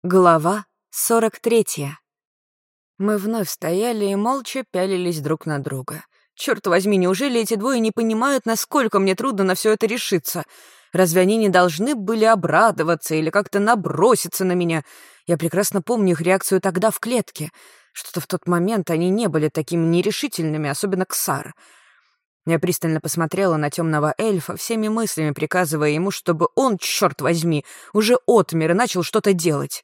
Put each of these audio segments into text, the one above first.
Глава 43. Мы вновь стояли и молча пялились друг на друга. Черт возьми, неужели эти двое не понимают, насколько мне трудно на все это решиться? Разве они не должны были обрадоваться или как-то наброситься на меня? Я прекрасно помню их реакцию тогда в клетке. Что-то в тот момент они не были такими нерешительными, особенно Ксар. Я пристально посмотрела на темного эльфа, всеми мыслями приказывая ему, чтобы он, черт возьми, уже отмер и начал что-то делать.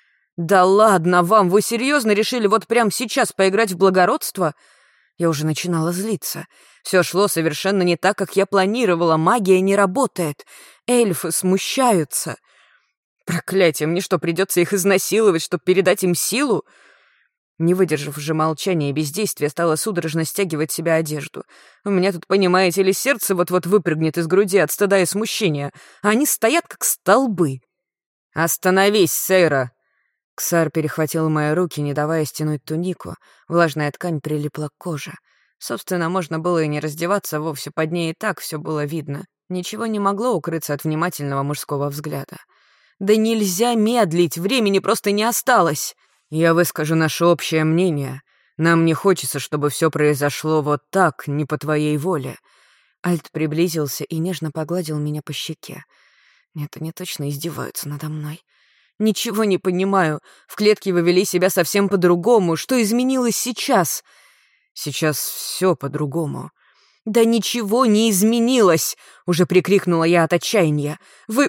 «Да ладно вам, вы серьезно решили вот прямо сейчас поиграть в благородство?» Я уже начинала злиться. Все шло совершенно не так, как я планировала, магия не работает. Эльфы смущаются. Проклятие, мне что, придется их изнасиловать, чтобы передать им силу? Не выдержав же молчания и бездействия, стала судорожно стягивать себе одежду. У меня тут, понимаете ли, сердце вот-вот выпрыгнет из груди от стыда и смущения, а они стоят как столбы. «Остановись, Сейра!» Ксар перехватил мои руки, не давая стянуть тунику. Влажная ткань прилипла к коже. Собственно, можно было и не раздеваться вовсе, под ней и так все было видно. Ничего не могло укрыться от внимательного мужского взгляда. «Да нельзя медлить, времени просто не осталось!» «Я выскажу наше общее мнение. Нам не хочется, чтобы все произошло вот так, не по твоей воле». Альт приблизился и нежно погладил меня по щеке. Нет, они точно издеваются надо мной. «Ничего не понимаю. В клетке вы вели себя совсем по-другому. Что изменилось сейчас?» «Сейчас все по-другому». «Да ничего не изменилось!» — уже прикрикнула я от отчаяния.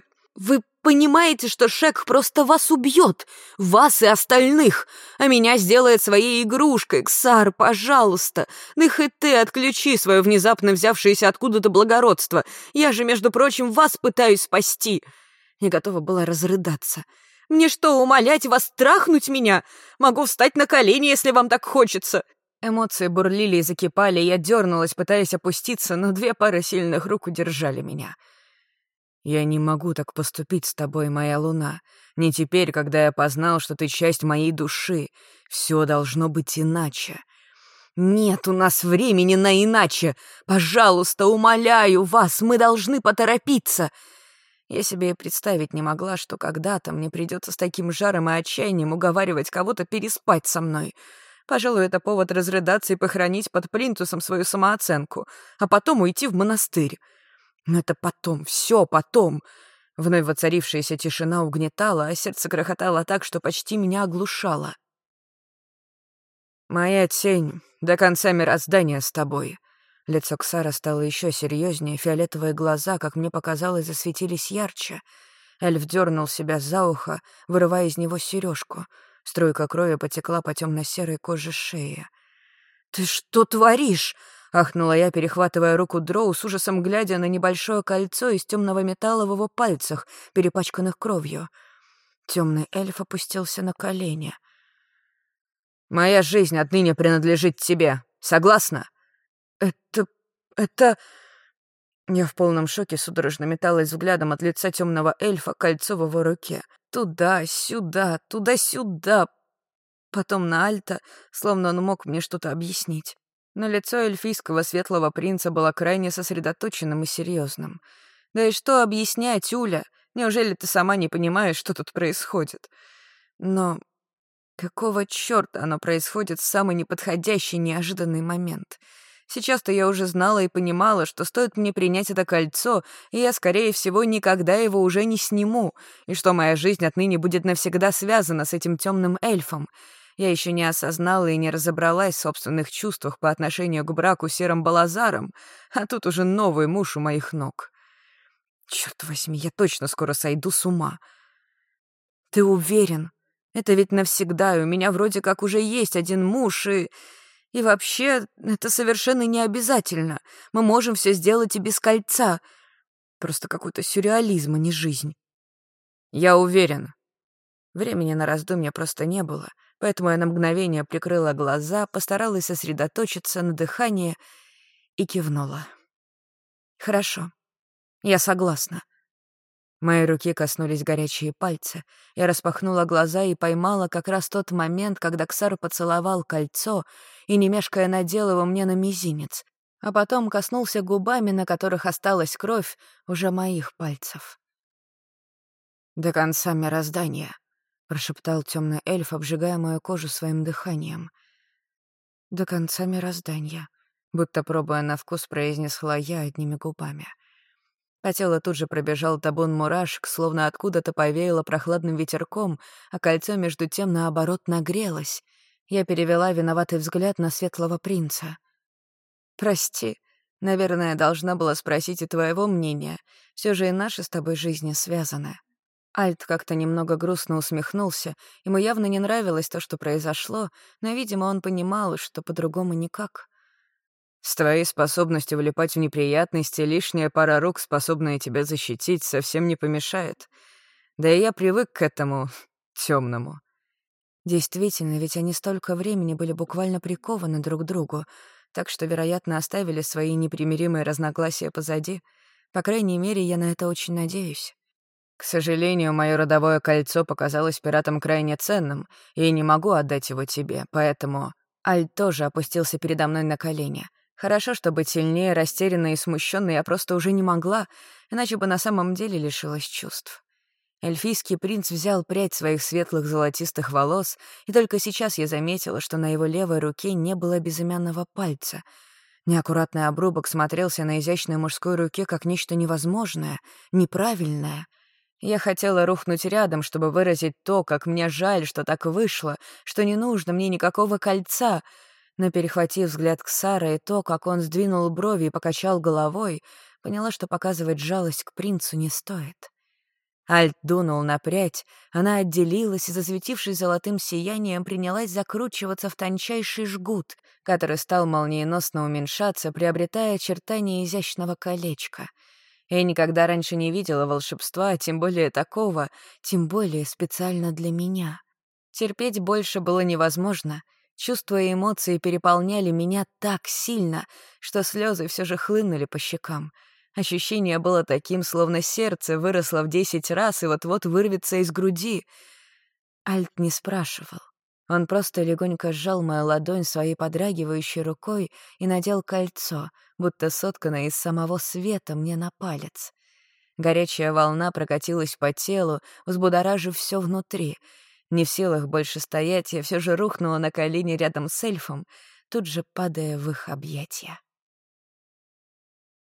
«Вы понимаете, что Шек просто вас убьет? Вас и остальных! А меня сделает своей игрушкой! Ксар, пожалуйста! Да хоть ты отключи свое внезапно взявшееся откуда-то благородство! Я же, между прочим, вас пытаюсь спасти!» Я готова была разрыдаться. «Мне что, умолять вас трахнуть меня? Могу встать на колени, если вам так хочется!» Эмоции бурлили и закипали, я дернулась, пытаясь опуститься, но две пары сильных рук удержали меня. «Я не могу так поступить с тобой, моя луна. Не теперь, когда я познал, что ты часть моей души. Все должно быть иначе». «Нет у нас времени на иначе! Пожалуйста, умоляю вас, мы должны поторопиться!» Я себе и представить не могла, что когда-то мне придется с таким жаром и отчаянием уговаривать кого-то переспать со мной. Пожалуй, это повод разрыдаться и похоронить под плинтусом свою самооценку, а потом уйти в монастырь. Но это потом, все потом. Вновь воцарившаяся тишина угнетала, а сердце грохотало так, что почти меня оглушало. «Моя тень до конца мироздания с тобой». Лицо Ксара стало еще серьезнее, фиолетовые глаза, как мне показалось, засветились ярче. Эльф дернул себя за ухо, вырывая из него сережку. Струйка крови потекла по темно-серой коже шеи. «Ты что творишь?» — ахнула я, перехватывая руку Дроу, с ужасом глядя на небольшое кольцо из темного металла в его пальцах, перепачканных кровью. Темный эльф опустился на колени. «Моя жизнь отныне принадлежит тебе. Согласна?» Это...» Я в полном шоке судорожно металась взглядом от лица темного эльфа к кольцу в его руке. Туда-сюда, туда-сюда. Потом на Альта, словно он мог мне что-то объяснить. Но лицо эльфийского светлого принца было крайне сосредоточенным и серьезным. «Да и что объяснять, Уля? Неужели ты сама не понимаешь, что тут происходит?» Но какого чёрта оно происходит в самый неподходящий, неожиданный момент? Сейчас-то я уже знала и понимала, что стоит мне принять это кольцо, и я, скорее всего, никогда его уже не сниму, и что моя жизнь отныне будет навсегда связана с этим темным эльфом. Я еще не осознала и не разобралась в собственных чувствах по отношению к браку с Серым Балазаром, а тут уже новый муж у моих ног. Черт возьми, я точно скоро сойду с ума. «Ты уверен? Это ведь навсегда, и у меня вроде как уже есть один муж, и вообще, это совершенно не обязательно. Мы можем все сделать и без кольца. Просто какой-то сюрреализм, а не жизнь». «Я уверен». Времени на раздумья просто не было, поэтому я на мгновение прикрыла глаза, постаралась сосредоточиться на дыхании и кивнула. «Хорошо, я согласна». Мои руки коснулись горячие пальцы. Я распахнула глаза и поймала как раз тот момент, когда Ксар поцеловал кольцо и, не мешкая, надел его мне на мизинец, а потом коснулся губами, на которых осталась кровь, уже моих пальцев. До конца мироздания. прошептал темный эльф, обжигая мою кожу своим дыханием. «До конца мироздания», будто пробуя на вкус, произнесла я одними губами. По телу тут же пробежал табун мурашек, словно откуда-то повеяло прохладным ветерком, а кольцо между тем, наоборот, нагрелось. Я перевела виноватый взгляд на светлого принца. «Прости, наверное, должна была спросить и твоего мнения. Все же и наши с тобой жизни связаны». Альт как-то немного грустно усмехнулся. Ему явно не нравилось то, что произошло, но, видимо, он понимал, что по-другому никак. «С твоей способностью влипать в неприятности лишняя пара рук, способная тебя защитить, совсем не помешает. Да и я привык к этому темному». Действительно, ведь они столько времени были буквально прикованы друг к другу, так что, вероятно, оставили свои непримиримые разногласия позади. По крайней мере, я на это очень надеюсь. К сожалению, мое родовое кольцо показалось пиратам крайне ценным, и я не могу отдать его тебе, поэтому... Альт тоже опустился передо мной на колени. Хорошо, что быть сильнее, растерянной и смущенной я просто уже не могла, иначе бы на самом деле лишилась чувств. Эльфийский принц взял прядь своих светлых золотистых волос, и только сейчас я заметила, что на его левой руке не было безымянного пальца. Неаккуратный обрубок смотрелся на изящной мужской руке как нечто невозможное, неправильное. Я хотела рухнуть рядом, чтобы выразить то, как мне жаль, что так вышло, что не нужно мне никакого кольца, но, перехватив взгляд Ксара и то, как он сдвинул брови и покачал головой, поняла, что показывать жалость к принцу не стоит. Альт дунул на прядь, она отделилась и, засветившись золотым сиянием, принялась закручиваться в тончайший жгут, который стал молниеносно уменьшаться, приобретая очертания изящного колечка. Я никогда раньше не видела волшебства, тем более такого, тем более специально для меня. Терпеть больше было невозможно. Чувства и эмоции переполняли меня так сильно, что слезы все же хлынули по щекам. Ощущение было таким, словно сердце выросло в 10 раз и вот-вот вырвется из груди. Альт не спрашивал. Он просто легонько сжал мою ладонь своей подрагивающей рукой и надел кольцо, будто сотканное из самого света, мне на палец. Горячая волна прокатилась по телу, взбудоражив все внутри. Не в силах больше стоять, я все же рухнула на колени рядом с эльфом, тут же падая в их объятия.